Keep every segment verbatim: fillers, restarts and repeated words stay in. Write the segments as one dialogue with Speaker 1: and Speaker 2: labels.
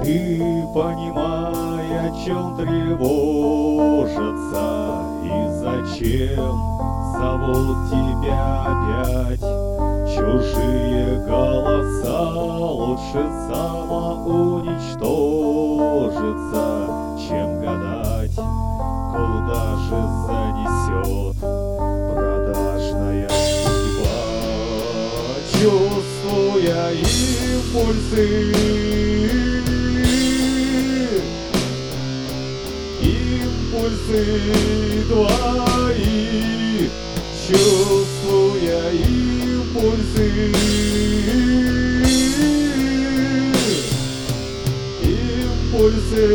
Speaker 1: Ты, понимая, о чем тревожатся и зачем зовут тебя опять чужие голоса, лучше самоуничтожиться, чем гадать, куда же занесет продажная судьба. Чувствуя импульсы, импульсы твои, чувствуя импульсы, импульсы.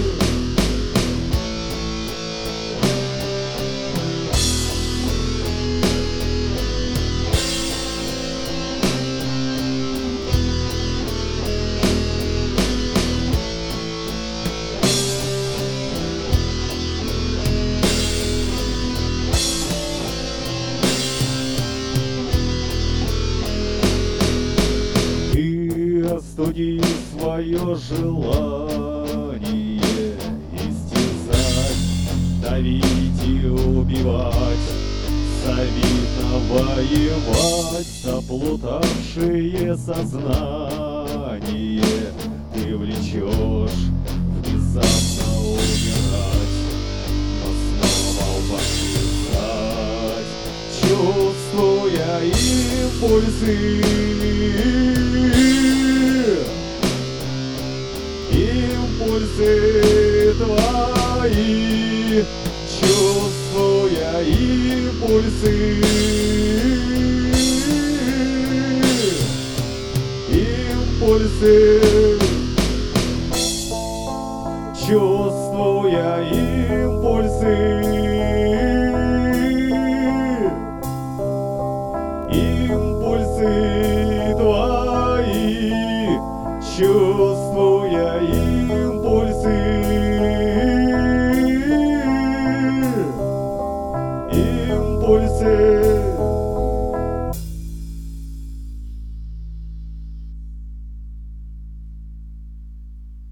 Speaker 1: Остуди свое желание истязать, давить и убивать, завидно воевать, заплутавшее сознание ты влечешь внезапно умирать, но снова воскресать, чувствуя импульсы, импульсы твои, чувствуя импульсы, импульсы, чувствуя импульсы.